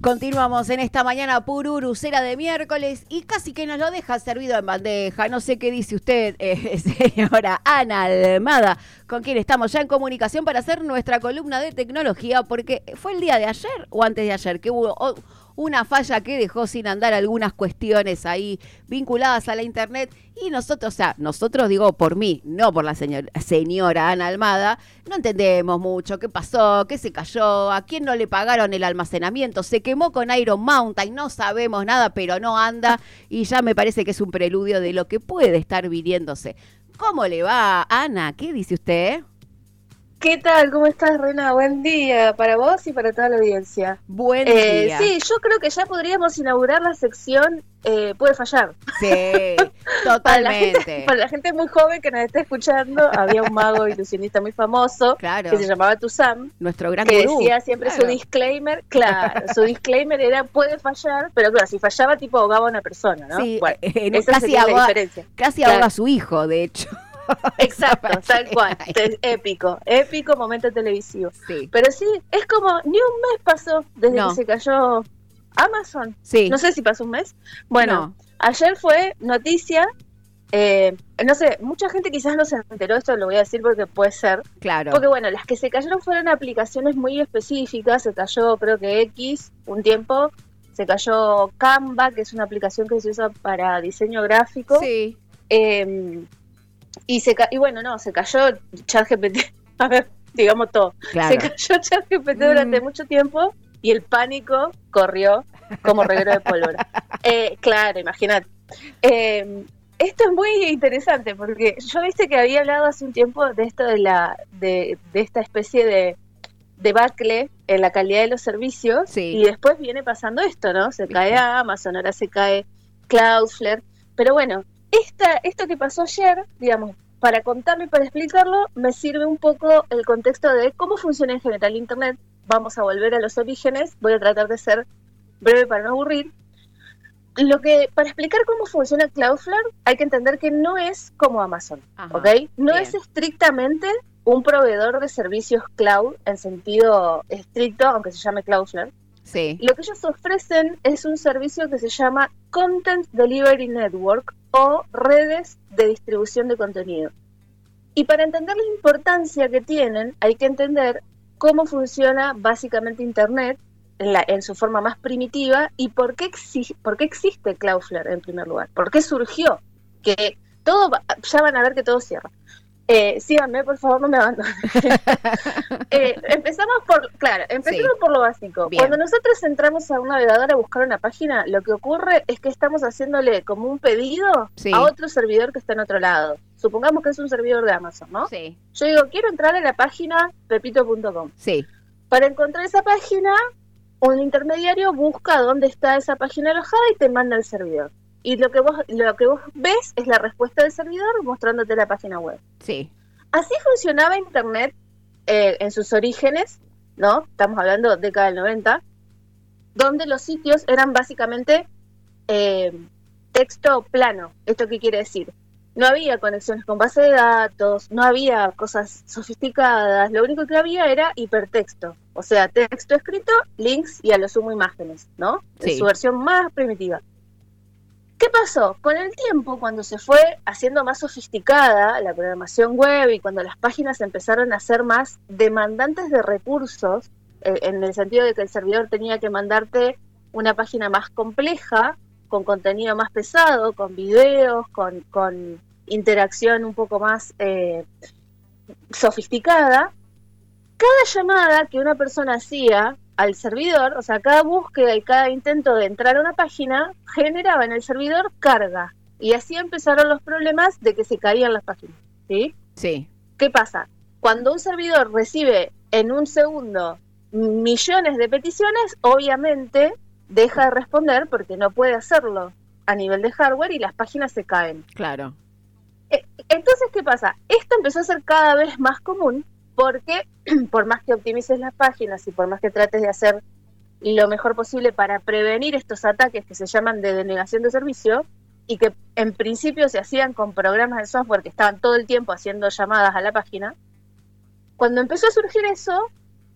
Continuamos en esta mañana pururucera de miércoles y casi que nos lo deja servido en bandeja. No sé qué dice usted, señora Ana Almada, con quien estamos ya en comunicación para hacer nuestra columna de tecnología, porque fue el día de ayer o antes de ayer que hubo una falla que dejó sin andar algunas cuestiones ahí vinculadas a la internet y nosotros, o sea, nosotros digo por mí, no por la señora Ana Almada, no entendemos mucho qué pasó, qué se cayó, a quién no le pagaron el almacenamiento, se quemó con Iron Mountain, no sabemos nada, pero no anda y ya me parece que es un preludio de lo que puede estar viniéndose. ¿Cómo le va, Ana? ¿Qué dice usted? ¿Qué tal? ¿Cómo estás, Rena? Buen día para vos y para toda la audiencia. Buen día. Sí, yo creo que ya podríamos inaugurar la sección Puede fallar. Sí, totalmente. Para la gente muy joven que nos está escuchando, había un mago ilusionista muy famoso, claro, que se llamaba Tuzam, nuestro gran que gurú, decía siempre su disclaimer, su disclaimer era puede fallar, pero claro, si fallaba tipo ahogaba a una persona, ¿no? Sí, bueno, esa sería la diferencia. Casi ahoga a su hijo, de hecho. Exacto, tal cual, épico momento televisivo. Sí. Pero sí, es como, ni un mes pasó desde que se cayó Amazon. Sí. No sé si pasó un mes. Bueno, ayer fue noticia, no sé, mucha gente quizás no se enteró, esto lo voy a decir porque puede ser. Claro. Porque bueno, las que se cayeron fueron aplicaciones muy específicas, se cayó creo que X un tiempo, se cayó Canva, que es una aplicación que se usa para diseño gráfico. Sí. Y bueno, se cayó ChatGPT, a ver, digamos todo. Claro. Se cayó ChatGPT durante mucho tiempo y el pánico corrió como reguero de pólvora. Claro, imagínate. Esto es muy interesante porque yo viste que había hablado hace un tiempo de esto de esta especie de debacle en la calidad de los servicios, sí. Y después viene pasando esto, ¿no? Se cae Amazon, ahora se cae Cloudflare, pero bueno, esto que pasó ayer, digamos, para contarlo y para explicarlo, me sirve un poco el contexto de cómo funciona en general Internet. Vamos a volver a los orígenes, voy a tratar de ser breve para no aburrir. Para explicar cómo funciona Cloudflare, hay que entender que no es como Amazon, ¿ok? No es estrictamente un proveedor de servicios cloud en sentido estricto, aunque se llame Cloudflare. Sí. Lo que ellos ofrecen es un servicio que se llama Content Delivery Network o redes de distribución de contenido. Y para entender la importancia que tienen, hay que entender cómo funciona básicamente Internet en su forma más primitiva y por qué existe Cloudflare en primer lugar. ¿Por qué surgió? Que ya van a ver que todo cierra. Síganme, por favor, no me abandonen. Empecemos por lo básico. Bien. Cuando nosotros entramos a un navegador a buscar una página, lo que ocurre es que estamos haciéndole como un pedido a otro servidor que está en otro lado. Supongamos que es un servidor de Amazon, ¿no? Sí. Yo digo, quiero entrar a la página pepito.com. Sí. Para encontrar esa página, un intermediario busca dónde está esa página alojada y te manda al servidor. Y lo que vos ves es la respuesta del servidor mostrándote la página web. Sí. Así funcionaba Internet en sus orígenes, ¿no? Estamos hablando de década del 90, donde los sitios eran básicamente texto plano. ¿Esto qué quiere decir? No había conexiones con base de datos, no había cosas sofisticadas, lo único que había era hipertexto, o sea, texto escrito, links y a lo sumo imágenes, ¿no? Sí. En su versión más primitiva. ¿Qué pasó? Con el tiempo, cuando se fue haciendo más sofisticada la programación web y cuando las páginas empezaron a ser más demandantes de recursos, en el sentido de que el servidor tenía que mandarte una página más compleja, con contenido más pesado, con videos, con interacción un poco más sofisticada, cada llamada que una persona hacía al servidor, o sea, cada búsqueda y cada intento de entrar a una página generaba en el servidor carga. Y así empezaron los problemas de que se caían las páginas, ¿sí? Sí. ¿Qué pasa? Cuando un servidor recibe en un segundo millones de peticiones, obviamente deja de responder porque no puede hacerlo a nivel de hardware y las páginas se caen. Claro. Entonces, ¿qué pasa? Esto empezó a ser cada vez más común porque por más que optimices las páginas y por más que trates de hacer lo mejor posible para prevenir estos ataques que se llaman de denegación de servicio y que en principio se hacían con programas de software que estaban todo el tiempo haciendo llamadas a la página, cuando empezó a surgir eso,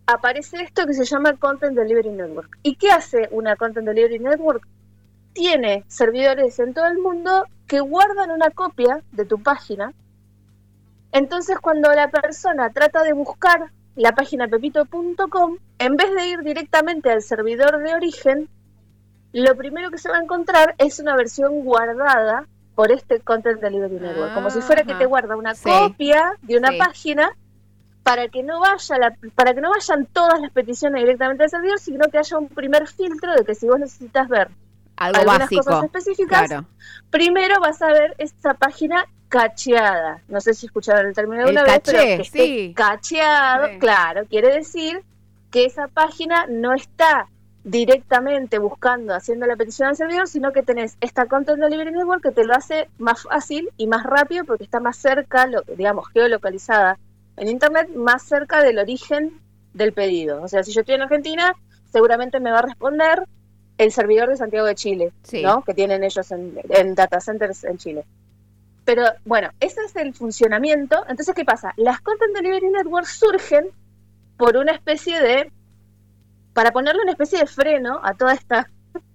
aparece esto que se llama Content Delivery Network. ¿Y qué hace una Content Delivery Network? Tiene servidores en todo el mundo que guardan una copia de tu página. Entonces, cuando la persona trata de buscar la página pepito.com, en vez de ir directamente al servidor de origen, lo primero que se va a encontrar es una versión guardada por este Content Delivery Network, como si fuera que te guarda una copia de una página para que no vayan todas las peticiones directamente al servidor, sino que haya un primer filtro de que si vos necesitas ver algunas básico, cosas específicas, primero vas a ver esta página cacheada. No sé si escucharon el término de una vez, pero que esté cacheado, claro, quiere decir que esa página no está directamente buscando, haciendo la petición al servidor, sino que tenés esta Content Delivery Network que te lo hace más fácil y más rápido porque está más cerca, digamos, geolocalizada en Internet, más cerca del origen del pedido. O sea, si yo estoy en Argentina, seguramente me va a responder el servidor de Santiago de Chile, ¿no? Que tienen ellos en data centers en Chile. Pero bueno, ese es el funcionamiento. Entonces, ¿qué pasa? Las Content Delivery Networks surgen por una especie de, para ponerle una especie de freno a toda esta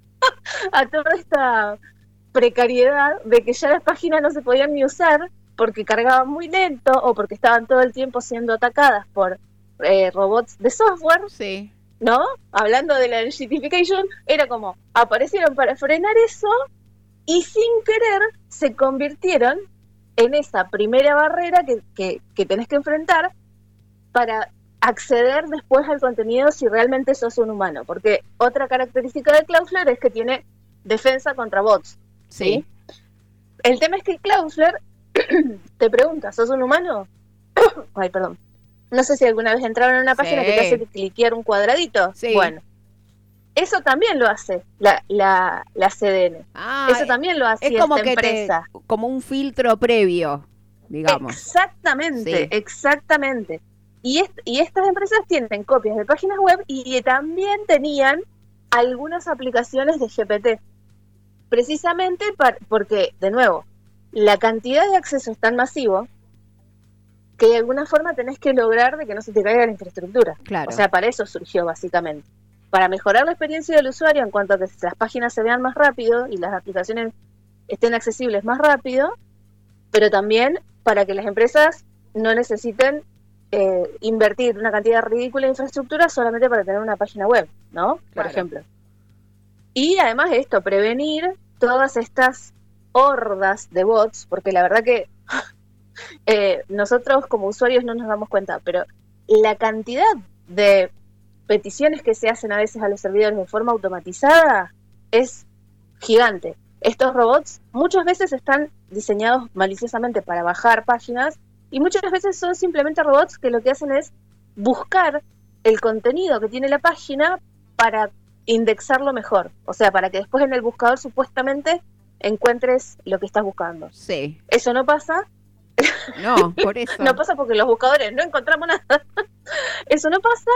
precariedad de que ya las páginas no se podían ni usar porque cargaban muy lento o porque estaban todo el tiempo siendo atacadas por robots de software, ¿no? Hablando de la legitification, era como, aparecieron para frenar eso y sin querer se convirtieron en esa primera barrera que tenés que enfrentar para acceder después al contenido si realmente sos un humano. Porque otra característica de Cloudflare es que tiene defensa contra bots, ¿sí? El tema es que Cloudflare te pregunta, ¿sos un humano? Ay, perdón. No sé si alguna vez entraron en una página que te hace cliquear un cuadradito. Bueno, eso también lo hace la CDN. Eso también lo hace es como esta empresa. Como un filtro previo, digamos. Exactamente. Y estas empresas tienen copias de páginas web y también tenían algunas aplicaciones de GPT. Precisamente porque, de nuevo, la cantidad de acceso es tan masivo que de alguna forma tenés que lograr de que no se te caiga la infraestructura. O sea, para eso surgió básicamente. Para mejorar la experiencia del usuario en cuanto a que las páginas se vean más rápido y las aplicaciones estén accesibles más rápido, pero también para que las empresas no necesiten invertir una cantidad ridícula de infraestructura solamente para tener una página web, ¿no? Por ejemplo. Y además esto, prevenir todas estas hordas de bots, porque la verdad que nosotros como usuarios no nos damos cuenta, pero la cantidad de peticiones que se hacen a veces a los servidores de forma automatizada es gigante. Estos robots muchas veces están diseñados maliciosamente para bajar páginas y muchas veces son simplemente robots que lo que hacen es buscar el contenido que tiene la página para indexarlo mejor. O sea, para que después en el buscador supuestamente encuentres lo que estás buscando. Eso no pasa. No, por eso. No pasa porque los buscadores no encontramos nada. Eso no pasa.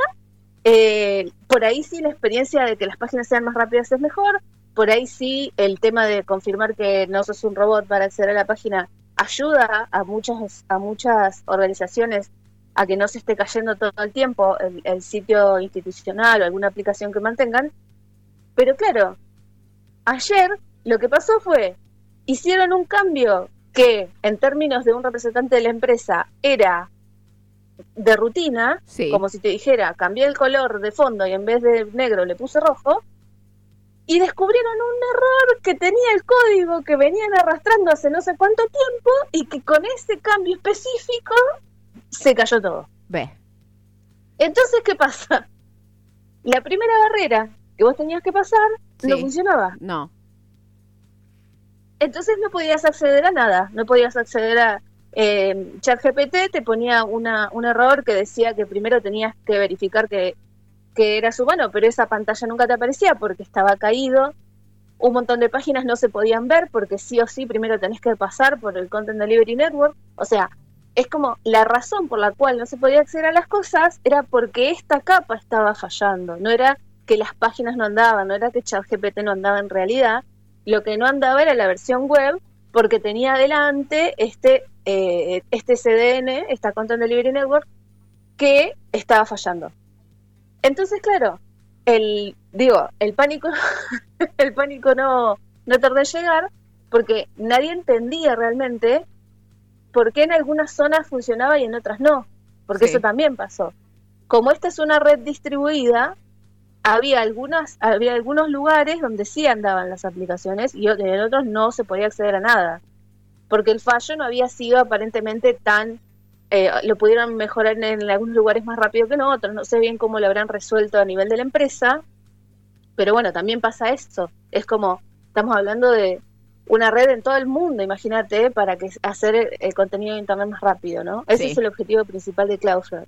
Por ahí sí la experiencia de que las páginas sean más rápidas es mejor. Por ahí sí el tema de confirmar que no sos un robot para acceder a la página ayuda a muchas organizaciones a que no se esté cayendo todo el tiempo el sitio institucional o alguna aplicación que mantengan. Pero claro, ayer lo que pasó fue, hicieron un cambio que en términos de un representante de la empresa era de rutina, como si te dijera, cambié el color de fondo y en vez de negro le puse rojo, y descubrieron un error que tenía el código que venían arrastrando hace no sé cuánto tiempo y que con ese cambio específico se cayó todo. Entonces, ¿qué pasa? La primera barrera que vos tenías que pasar no funcionaba. No. Entonces no podías acceder a nada, no podías acceder a ChatGPT, te ponía un error que decía que primero tenías que verificar que eras humano, pero esa pantalla nunca te aparecía porque estaba caído. Un montón de páginas no se podían ver porque sí o sí primero tenés que pasar por el Content Delivery Network. O sea, es como la razón por la cual no se podía acceder a las cosas era porque esta capa estaba fallando. No era que las páginas no andaban, no era que ChatGPT no andaba en realidad. Lo que no andaba era la versión web porque tenía adelante este CDN, esta Content Delivery Network, que estaba fallando. Entonces, claro, el pánico, el pánico no tardó en llegar, porque nadie entendía realmente por qué en algunas zonas funcionaba y en otras no, porque eso también pasó. Como esta es una red distribuida, había algunos lugares donde sí andaban las aplicaciones y en otros no se podía acceder a nada, porque el fallo no había sido aparentemente tan... lo pudieron mejorar en algunos lugares más rápido que en otros, no sé bien cómo lo habrán resuelto a nivel de la empresa, pero bueno, también pasa esto, es como, estamos hablando de una red en todo el mundo, imagínate, para que hacer el contenido de internet más rápido, ¿no? Ese es el objetivo principal de Cloudflare.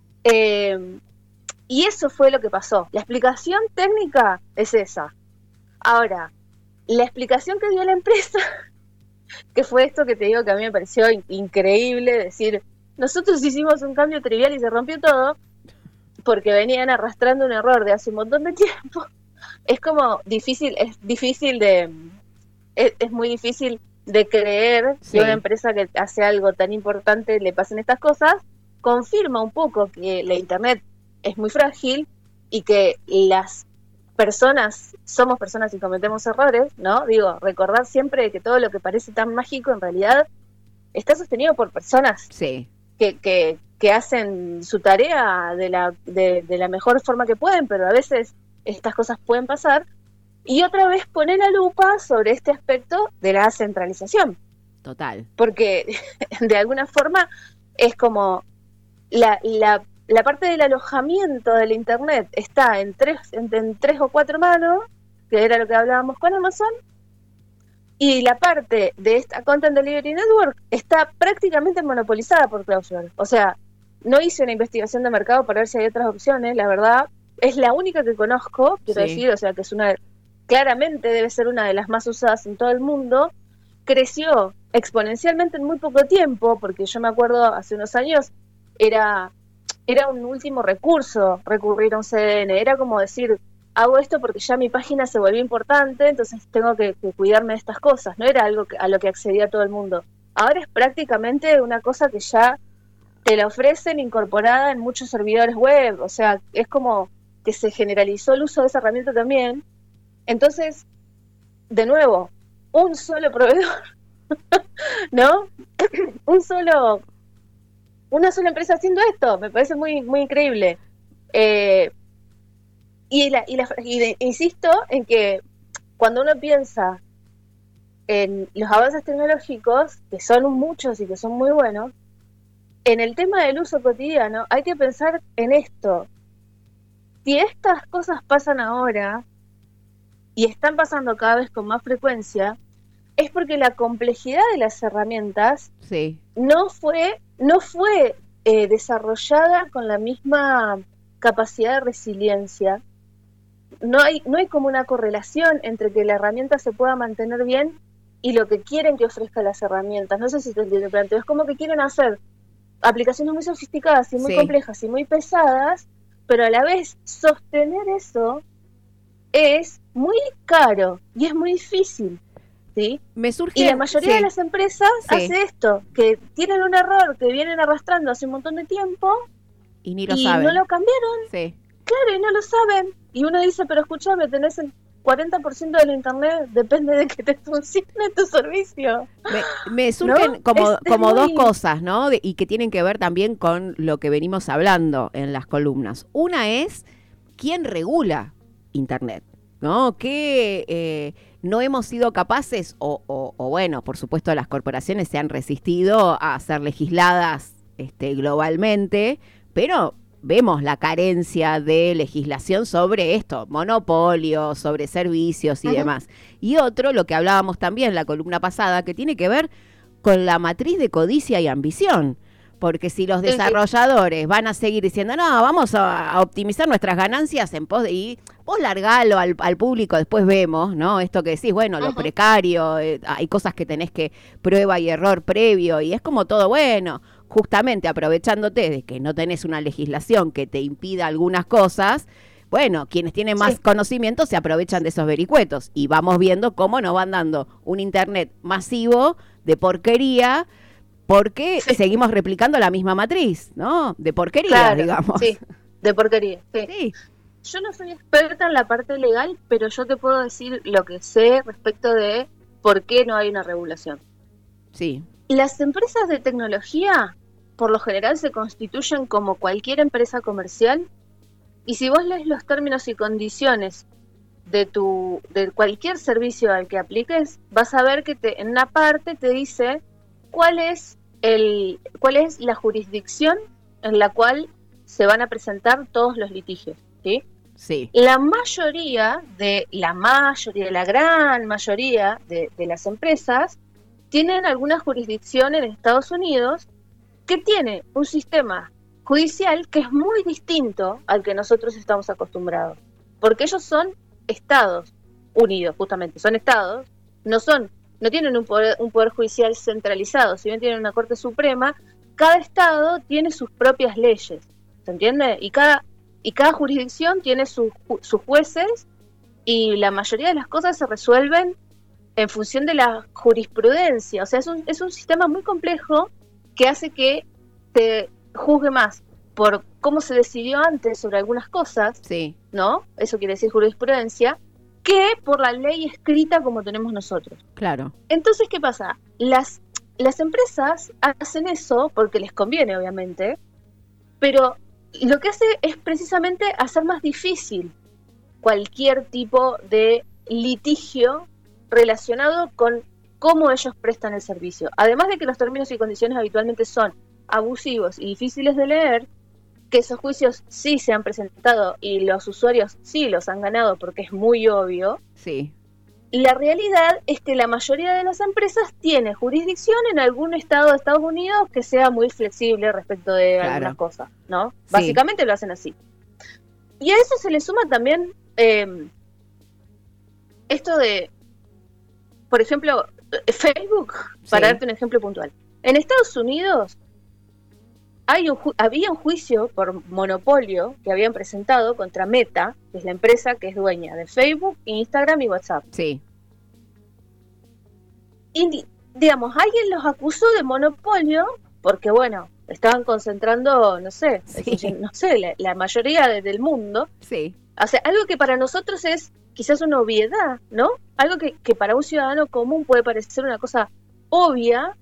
Y eso fue lo que pasó. La explicación técnica es esa. Ahora, la explicación que dio la empresa, que fue esto que te digo que a mí me pareció increíble, decir, nosotros hicimos un cambio trivial y se rompió todo, porque venían arrastrando un error de hace un montón de tiempo. Es como difícil, es muy difícil de creer que una empresa que hace algo tan importante le pasen estas cosas. Confirma un poco que la internet es muy frágil y que las personas somos personas y cometemos errores, ¿no? Digo, recordar siempre que todo lo que parece tan mágico en realidad está sostenido por personas que hacen su tarea de la mejor forma que pueden, pero a veces estas cosas pueden pasar. Y otra vez poner la lupa sobre este aspecto de la centralización. Total. Porque de alguna forma es como la parte del alojamiento del internet está en tres o cuatro manos, que era lo que hablábamos con Amazon, y la parte de esta Content Delivery Network está prácticamente monopolizada por Cloudflare. O sea, no hice una investigación de mercado para ver si hay otras opciones, la verdad, es la única que conozco, quiero decir, o sea, que es claramente debe ser una de las más usadas en todo el mundo. Creció exponencialmente en muy poco tiempo, porque yo me acuerdo hace unos años era un último recurso recurrir a un CDN, era como decir, hago esto porque ya mi página se volvió importante, entonces tengo que cuidarme de estas cosas, no era algo a lo que accedía todo el mundo. Ahora es prácticamente una cosa que ya te la ofrecen incorporada en muchos servidores web, o sea, es como que se generalizó el uso de esa herramienta también. Entonces, de nuevo, un solo proveedor, ¿no? Una sola empresa haciendo esto, me parece muy, muy increíble. Insisto en que cuando uno piensa en los avances tecnológicos, que son muchos y que son muy buenos, en el tema del uso cotidiano hay que pensar en esto. Si estas cosas pasan ahora, y están pasando cada vez con más frecuencia, es porque la complejidad de las herramientas no fue desarrollada con la misma capacidad de resiliencia. No hay como una correlación entre que la herramienta se pueda mantener bien y lo que quieren que ofrezca las herramientas. No sé si te entiendo, planteo. Es como que quieren hacer aplicaciones muy sofisticadas y muy complejas y muy pesadas, pero a la vez sostener eso es muy caro y es muy difícil, ¿sí? Y la mayoría de las empresas hace esto, que tienen un error que vienen arrastrando hace un montón de tiempo y ni lo saben. No lo cambiaron. Claro, y no lo saben. Y uno dice, pero escúchame, tenés el 40% del internet, depende de que te funcione tu servicio. Me surgen, ¿no? como dos cosas, ¿no? Y que tienen que ver también con lo que venimos hablando en las columnas. Una es, ¿quién regula internet? ¿No? Que no hemos sido capaces, o bueno, por supuesto las corporaciones se han resistido a ser legisladas globalmente, pero vemos la carencia de legislación sobre esto, monopolio, sobre servicios y demás. Y otro, lo que hablábamos también en la columna pasada, que tiene que ver con la matriz de codicia y ambición. Porque si los desarrolladores van a seguir diciendo, no, vamos a optimizar nuestras ganancias en pos de... Y vos largalo al público, después vemos, ¿no? Esto que decís, bueno, lo precario, hay cosas que tenés que prueba y error previo, y es como todo bueno. Justamente aprovechándote de que no tenés una legislación que te impida algunas cosas, bueno, quienes tienen más conocimiento se aprovechan de esos vericuetos. Y vamos viendo cómo nos van dando un internet masivo de porquería, porque seguimos replicando la misma matriz, ¿no? De porquería, digamos. De porquería, sí. Sí, Yo no soy experta en la parte legal, pero yo te puedo decir lo que sé respecto de por qué no hay una regulación. sí, Las empresas de tecnología, por lo general, se constituyen como cualquier empresa comercial, y si vos lees los términos y condiciones de cualquier servicio al que apliques, vas a ver que en una parte te dice cuál es la jurisdicción en la cual se van a presentar todos los litigios, ¿sí? sí, La gran mayoría de las empresas tienen alguna jurisdicción en Estados Unidos que tiene un sistema judicial que es muy distinto al que nosotros estamos acostumbrados, porque ellos son Estados Unidos, justamente, son estados, no tienen un poder judicial centralizado, si bien tienen una Corte Suprema, cada estado tiene sus propias leyes, ¿se entiende? Y cada jurisdicción tiene sus jueces, y la mayoría de las cosas se resuelven en función de la jurisprudencia. O sea, es un sistema muy complejo que hace que te juzgue más por cómo se decidió antes sobre algunas cosas, sí, ¿no? Eso quiere decir jurisprudencia, que por la ley escrita como tenemos nosotros. claro. Entonces, ¿qué pasa? Las empresas hacen eso porque les conviene, obviamente, pero lo que hace es precisamente hacer más difícil cualquier tipo de litigio relacionado con cómo ellos prestan el servicio. Además de que los términos y condiciones habitualmente son abusivos y difíciles de leer, que esos juicios sí se han presentado y los usuarios sí los han ganado porque es muy obvio, Sí, la realidad es que la mayoría de las empresas tiene jurisdicción en algún estado de Estados Unidos que sea muy flexible respecto de Claro. algunas cosas, ¿no? Sí. Básicamente lo hacen así. Y a eso se le suma también esto de, por ejemplo, Facebook, para Sí. darte un ejemplo puntual. En Estados Unidos había un juicio por monopolio que habían presentado contra Meta, que es la empresa que es dueña de Facebook, Instagram y WhatsApp. sí, Y, digamos, alguien los acusó de monopolio porque, bueno, estaban concentrando, no sé, Sí. la mayoría del mundo. sí, O sea, algo que para nosotros es quizás una obviedad, ¿no? Algo que para un ciudadano común puede parecer una cosa obvia.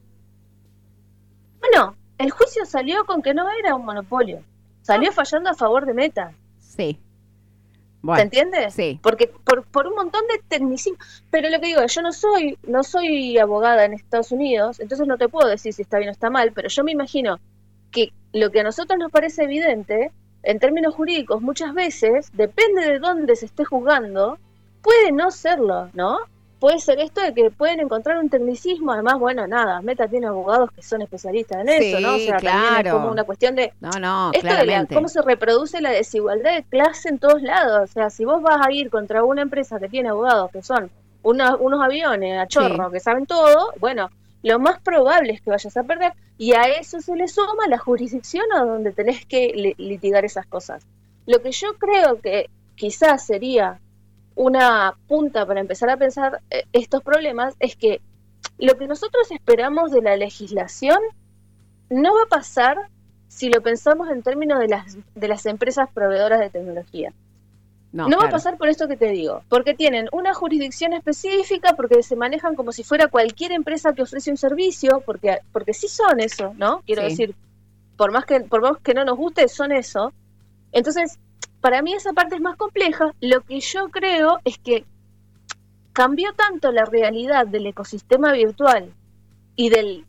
Bueno, el juicio salió con que no era un monopolio. Salió fallando a favor de Meta. sí. ¿Se Bueno, entiende? sí, Porque por un montón de tecnicismo. Pero lo que digo, yo no soy abogada en Estados Unidos, entonces no te puedo decir si está bien o está mal, pero yo me imagino que lo que a nosotros nos parece evidente, en términos jurídicos, muchas veces, depende de dónde se esté juzgando, puede no serlo, ¿no? Puede ser esto de que pueden encontrar un tecnicismo, además, bueno, nada, Meta tiene abogados que son especialistas en eso, ¿no? O sea, también es claro. como una cuestión de No, esto de claramente. cómo se reproduce la desigualdad de clase en todos lados. O sea, si vos vas a ir contra una empresa que tiene abogados que son unos aviones a chorro, Sí. que saben todo, bueno, lo más probable es que vayas a perder, y a eso se le suma la jurisdicción a donde tenés que litigar esas cosas. Lo que yo creo que quizás sería una punta para empezar a pensar estos problemas es que lo que nosotros esperamos de la legislación no va a pasar si lo pensamos en términos de las empresas proveedoras de tecnología. No va a claro. pasar por esto que te digo, porque tienen una jurisdicción específica, porque se manejan como si fuera cualquier empresa que ofrece un servicio, porque sí son eso, ¿no? Quiero Sí. decir, por más que no nos guste, son eso. Entonces, para mí esa parte es más compleja. Lo que yo creo es que cambió tanto la realidad del ecosistema virtual y del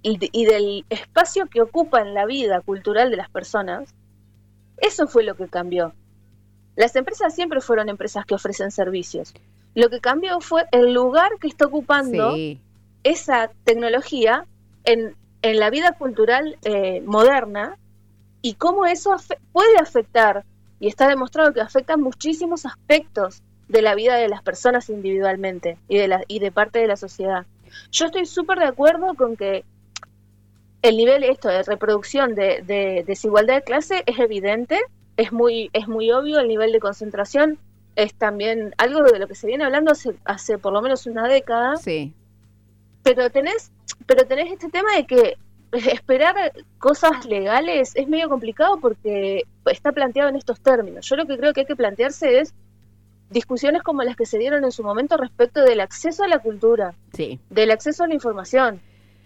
espacio que ocupa en la vida cultural de las personas. Eso fue lo que cambió. Las empresas siempre fueron empresas que ofrecen servicios. Lo que cambió fue el lugar que está ocupando Sí, esa tecnología en la vida cultural moderna, y cómo eso puede afectar, y está demostrado que afecta muchísimos aspectos de la vida de las personas individualmente y de parte de la sociedad. Yo estoy súper de acuerdo con que el nivel de reproducción de desigualdad de clase es evidente, es muy obvio. El nivel de concentración es también algo de lo que se viene hablando hace por lo menos una década. sí, Pero tenés este tema de que esperar cosas legales es medio complicado porque está planteado en estos términos. Yo lo que creo que hay que plantearse es discusiones como las que se dieron en su momento respecto del acceso a la cultura, Sí. del acceso a la información,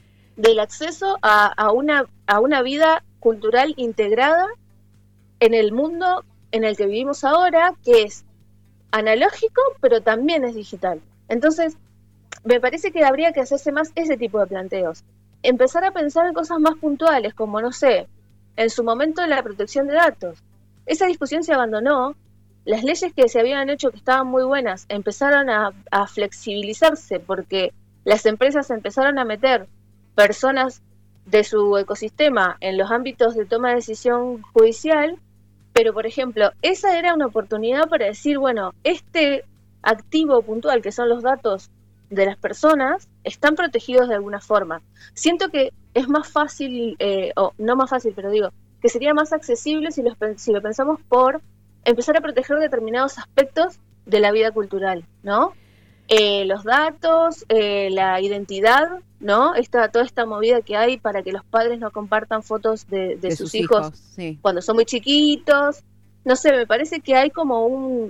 del acceso a una vida cultural integrada en el mundo en el que vivimos ahora, que es analógico, pero también es digital. Entonces, me parece que habría que hacerse más ese tipo de planteos. Empezar a pensar en cosas más puntuales, como, no sé, en su momento la protección de datos. Esa discusión se abandonó. Las leyes que se habían hecho, que estaban muy buenas, empezaron a flexibilizarse porque las empresas empezaron a meter personas de su ecosistema en los ámbitos de toma de decisión judicial, pero, por ejemplo, esa era una oportunidad para decir, bueno, este activo puntual, que son los datos de las personas, están protegidos de alguna forma. Siento que es más fácil, o no más fácil, pero digo, que sería más accesible si lo pensamos por empezar a proteger determinados aspectos de la vida cultural, ¿no? Los datos, la identidad, ¿no? Toda esta movida que hay para que los padres no compartan fotos de sus hijos sí. Cuando son muy chiquitos. No sé, me parece que hay como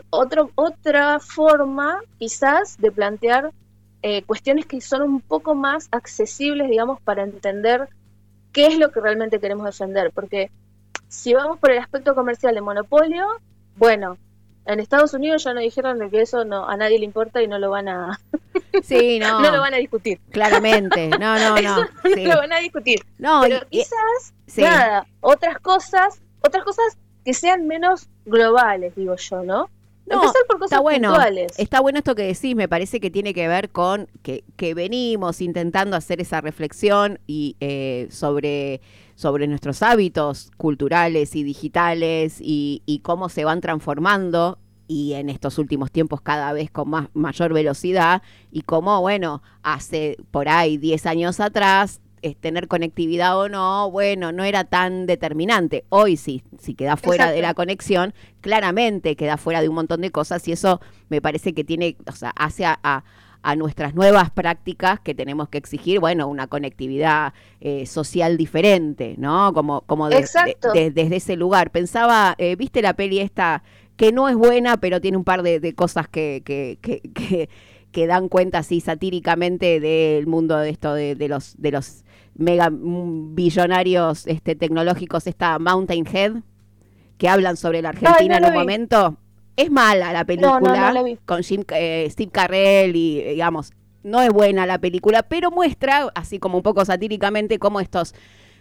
otra forma, quizás, de plantear cuestiones que son un poco más accesibles, digamos, para entender qué es lo que realmente queremos defender. Porque si vamos por el aspecto comercial de monopolio, bueno, en Estados Unidos ya nos dijeron de que eso a nadie le importa y no lo van a Sí, no. no lo van a discutir. Claramente, no. Eso Sí. no lo van a discutir. No, pero quizás, sí. nada, otras cosas que sean menos globales, digo yo, ¿no? Empezar por cosas puntuales. Está bueno esto que decís, me parece que tiene que ver con que venimos intentando hacer esa reflexión y sobre nuestros hábitos culturales y digitales y cómo se van transformando y en estos últimos tiempos cada vez con mayor velocidad y cómo, bueno, hace por ahí 10 años atrás tener conectividad o no, bueno, no era tan determinante. Hoy sí, si queda fuera Exacto. de la conexión, claramente queda fuera de un montón de cosas y eso me parece que tiene, o sea, hace a nuestras nuevas prácticas que tenemos que exigir, bueno, una conectividad social diferente, ¿no? Como desde ese lugar. Pensaba, ¿viste la peli esta que no es buena, pero tiene un par de cosas que dan cuenta así satíricamente del mundo de esto de los mega billonarios tecnológicos, esta Mountain Head, que hablan sobre la Argentina en un momento? Es mala la película, no con Steve Carell y, digamos, no es buena la película, pero muestra, así como un poco satíricamente, cómo estos,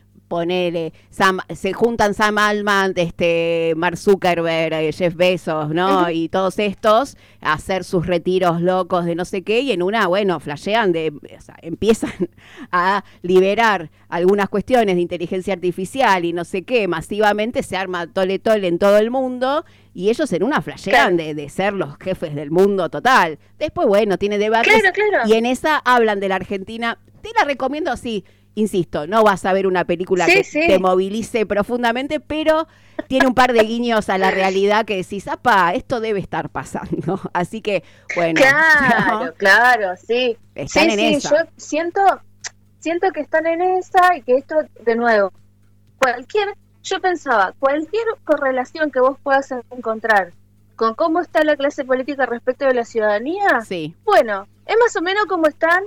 se juntan Sam Altman, Mark Zuckerberg, Jeff Bezos, ¿no? Uh-huh. Y todos estos a hacer sus retiros locos de no sé qué, y en una, bueno, flashean o sea, empiezan a liberar algunas cuestiones de inteligencia artificial y no sé qué, masivamente se arma tole en todo el mundo, y ellos en una flashean de ser los jefes del mundo total. Después, bueno, tiene debates, claro. Y en esa hablan de la Argentina. Te la recomiendo así. Insisto, no vas a ver una película que te movilice profundamente, pero tiene un par de guiños a la realidad que decís, ¡apa! Esto debe estar pasando. Así que, bueno. Claro, sí. Están en esa. Yo siento que están en esa y que esto, de nuevo, yo pensaba, cualquier correlación que vos puedas encontrar con cómo está la clase política respecto de la ciudadanía, bueno, es más o menos como están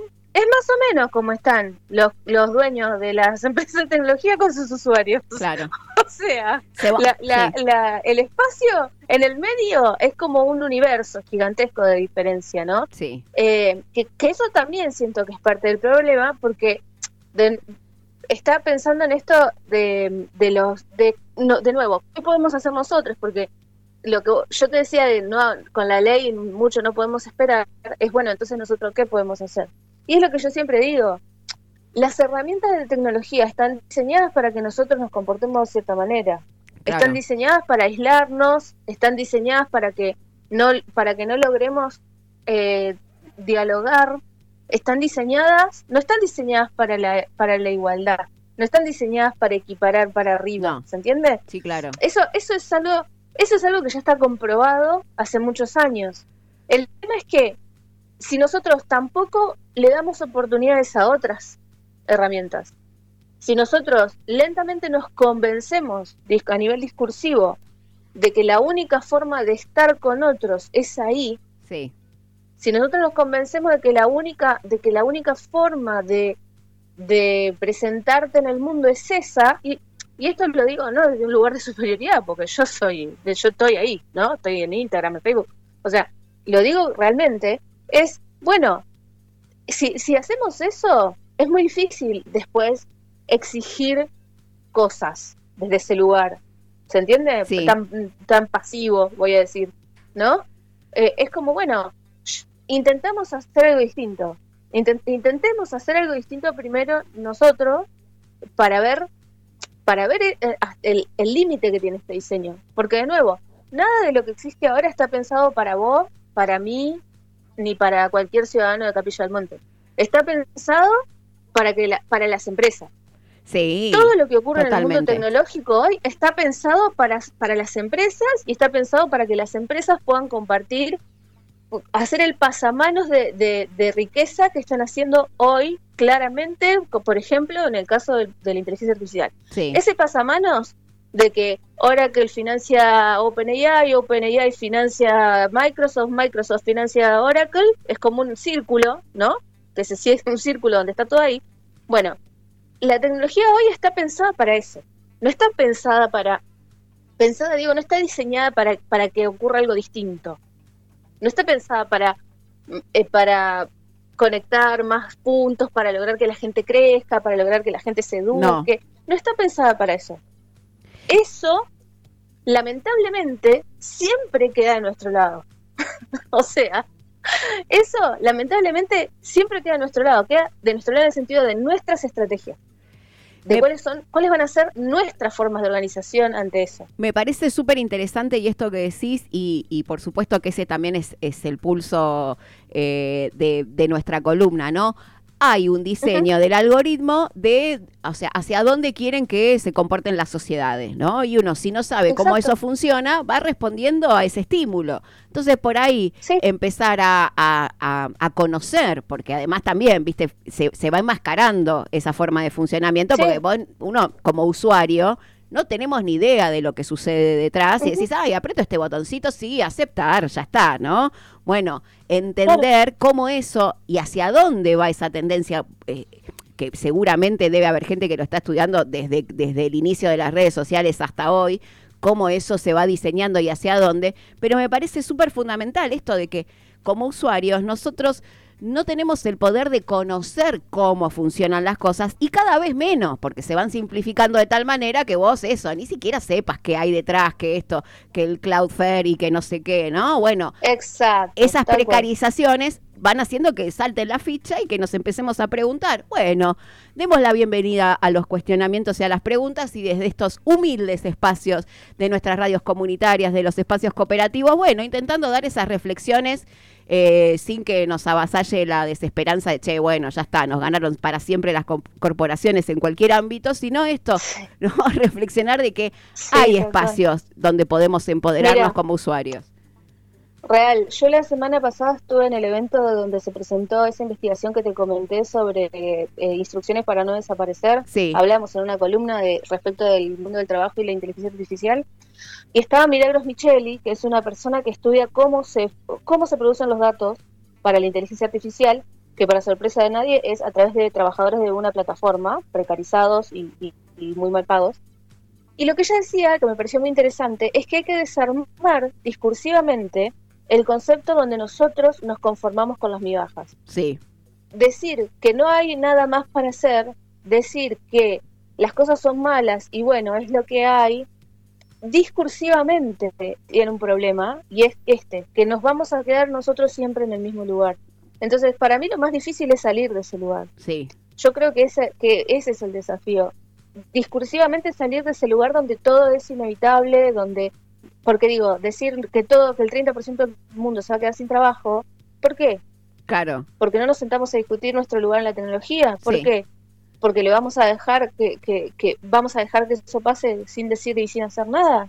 los dueños de las empresas de tecnología con sus usuarios. Claro. O sea, el espacio en el medio es como un universo gigantesco de diferencia, ¿no? Sí. Que eso también siento que es parte del problema, porque está pensando en esto de nuevo, ¿qué podemos hacer nosotros? Porque lo que yo te decía con la ley mucho no podemos esperar, es bueno, entonces nosotros ¿qué podemos hacer? Y es lo que yo siempre digo, las herramientas de tecnología están diseñadas para que nosotros nos comportemos de cierta manera. Claro. Están diseñadas para aislarnos, están diseñadas para que no logremos dialogar, no están diseñadas para la igualdad, no están diseñadas para equiparar para arriba, ¿se entiende? Sí, claro. Eso es algo que ya está comprobado hace muchos años. El tema es que si nosotros tampoco le damos oportunidades a otras herramientas, Si nosotros lentamente nos convencemos a nivel discursivo de que la única forma de estar con otros es ahí, Sí. si nosotros nos convencemos de que la única forma de presentarte en el mundo es esa, y esto lo digo no desde un lugar de superioridad, porque yo estoy ahí, ¿no? Estoy en Instagram, en Facebook, o sea, lo digo realmente, es, bueno, si hacemos eso, es muy difícil después exigir cosas desde ese lugar, ¿se entiende? Sí. Tan pasivo, voy a decir, ¿no? Es como, bueno, intentamos hacer algo distinto. Intentemos hacer algo distinto primero nosotros para ver el límite que tiene este diseño. Porque, de nuevo, nada de lo que existe ahora está pensado para vos, para mí, ni para cualquier ciudadano de Capilla del Monte. Está pensado para las empresas. Sí, todo lo que ocurre totalmente. en el mundo tecnológico hoy está pensado para las empresas y está pensado para que las empresas puedan compartir, hacer el pasamanos de riqueza que están haciendo hoy claramente, por ejemplo, en el caso de la inteligencia artificial. Sí. Ese pasamanos de que Oracle financia OpenAI, OpenAI financia Microsoft, Microsoft financia Oracle, es como un círculo, ¿no? Que se sigue un círculo donde está todo ahí. Bueno, la tecnología hoy está pensada para eso. No está pensada no está diseñada para que ocurra algo distinto. No está pensada para conectar más puntos, para lograr que la gente crezca, para lograr que la gente se eduque. No está pensada para eso. Eso, lamentablemente, siempre queda de nuestro lado. O sea, eso, lamentablemente, siempre queda de nuestro lado. Queda de nuestro lado en el sentido de nuestras estrategias. De cuáles van a ser nuestras formas de organización ante eso. Me parece súper interesante y esto que decís, y por supuesto que ese también es el pulso de nuestra columna, ¿no? Hay un diseño del algoritmo o sea, hacia dónde quieren que se comporten las sociedades, ¿no? Y uno, si no sabe cómo eso funciona, va respondiendo a ese estímulo. Entonces, por ahí, empezar a conocer, porque además también, viste, se va enmascarando esa forma de funcionamiento, porque uno, como usuario, no tenemos ni idea de lo que sucede detrás y decís, ay, aprieto este botoncito, sí, aceptar, ya está, ¿no? Bueno, entender cómo eso y hacia dónde va esa tendencia, que seguramente debe haber gente que lo está estudiando desde el inicio de las redes sociales hasta hoy, cómo eso se va diseñando y hacia dónde, pero me parece súper fundamental esto de que como usuarios nosotros no tenemos el poder de conocer cómo funcionan las cosas y cada vez menos, porque se van simplificando de tal manera que vos ni siquiera sepas qué hay detrás, que esto, que el Cloudflare y que no sé qué, ¿no? Bueno, esas precarizaciones van haciendo que salte la ficha y que nos empecemos a preguntar. Bueno, demos la bienvenida a los cuestionamientos y a las preguntas y desde estos humildes espacios de nuestras radios comunitarias, de los espacios cooperativos, bueno, intentando dar esas reflexiones sin que nos avasalle la desesperanza de, bueno, ya está, nos ganaron para siempre las corporaciones en cualquier ámbito, sino esto, ¿no? Reflexionar de que hay espacios donde podemos empoderarnos como usuarios. Real, yo la semana pasada estuve en el evento donde se presentó esa investigación que te comenté sobre instrucciones para no desaparecer. Hablamos en una columna respecto del mundo del trabajo y la inteligencia artificial. Y estaba Milagros Micheli, que es una persona que estudia cómo se producen los datos para la inteligencia artificial, que para sorpresa de nadie es a través de trabajadores de una plataforma, precarizados y muy mal pagos. Y lo que ella decía, que me pareció muy interesante, es que hay que desarmar discursivamente el concepto donde nosotros nos conformamos con las migajas. Sí. Decir que no hay nada más para hacer, decir que las cosas son malas y bueno, es lo que hay, discursivamente tiene un problema, y es que nos vamos a quedar nosotros siempre en el mismo lugar. Entonces, para mí lo más difícil es salir de ese lugar. Sí. Yo creo que ese es el desafío. Discursivamente salir de ese lugar donde todo es inevitable, porque digo, decir que el 30% del mundo se va a quedar sin trabajo, ¿por qué? Claro. Porque no nos sentamos a discutir nuestro lugar en la tecnología, ¿por qué? Porque le vamos a dejar que eso pase sin decir y sin hacer nada.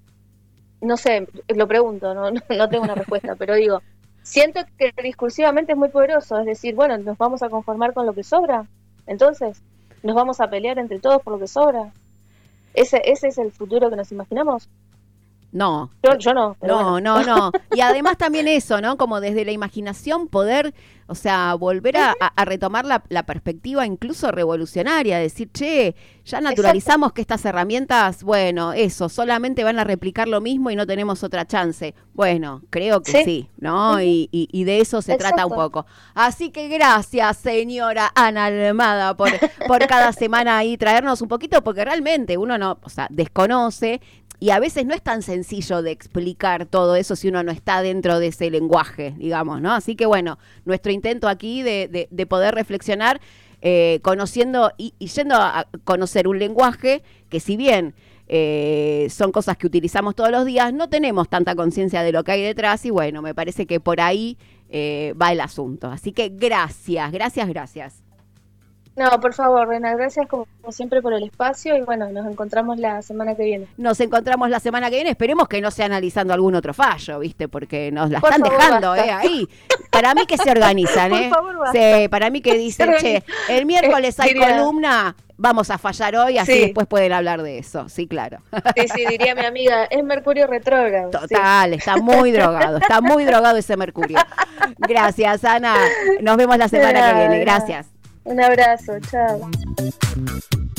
No sé, lo pregunto, no tengo una respuesta, pero digo, siento que discursivamente es muy poderoso, es decir, bueno, nos vamos a conformar con lo que sobra, entonces. nos vamos a pelear entre todos por lo que sobra. ¿Ese es el futuro que nos imaginamos? No. Yo no. No. Y además también eso, ¿no? Como desde la imaginación poder, o sea, volver a retomar la perspectiva incluso revolucionaria, decir, che, ya naturalizamos Exacto. Que estas herramientas, bueno, eso, solamente van a replicar lo mismo y no tenemos otra chance. Bueno, creo que sí, ¿no? Y de eso se Exacto. trata un poco. Así que gracias, señora Ana Almada, por cada semana ahí traernos un poquito, porque realmente uno no, o sea, desconoce. Y a veces no es tan sencillo de explicar todo eso si uno no está dentro de ese lenguaje, digamos, ¿no? Así que bueno, nuestro intento aquí de poder reflexionar, conociendo y yendo a conocer un lenguaje que si bien son cosas que utilizamos todos los días, no tenemos tanta conciencia de lo que hay detrás y bueno, me parece que por ahí va el asunto. Así que gracias. No, por favor, Rena, gracias como siempre por el espacio y bueno, nos encontramos la semana que viene. Esperemos que no sea analizando algún otro fallo, ¿viste? Porque nos la están dejando, ahí. Para mí que se organizan, Por favor, sí, para mí que dicen, che, el miércoles hay columna, vamos a fallar hoy, así después pueden hablar de eso, sí, claro. Sí, diría mi amiga, es Mercurio retrógrado. Total, está muy drogado ese Mercurio. Gracias, Ana, nos vemos la semana que viene, gracias. Un abrazo, chao.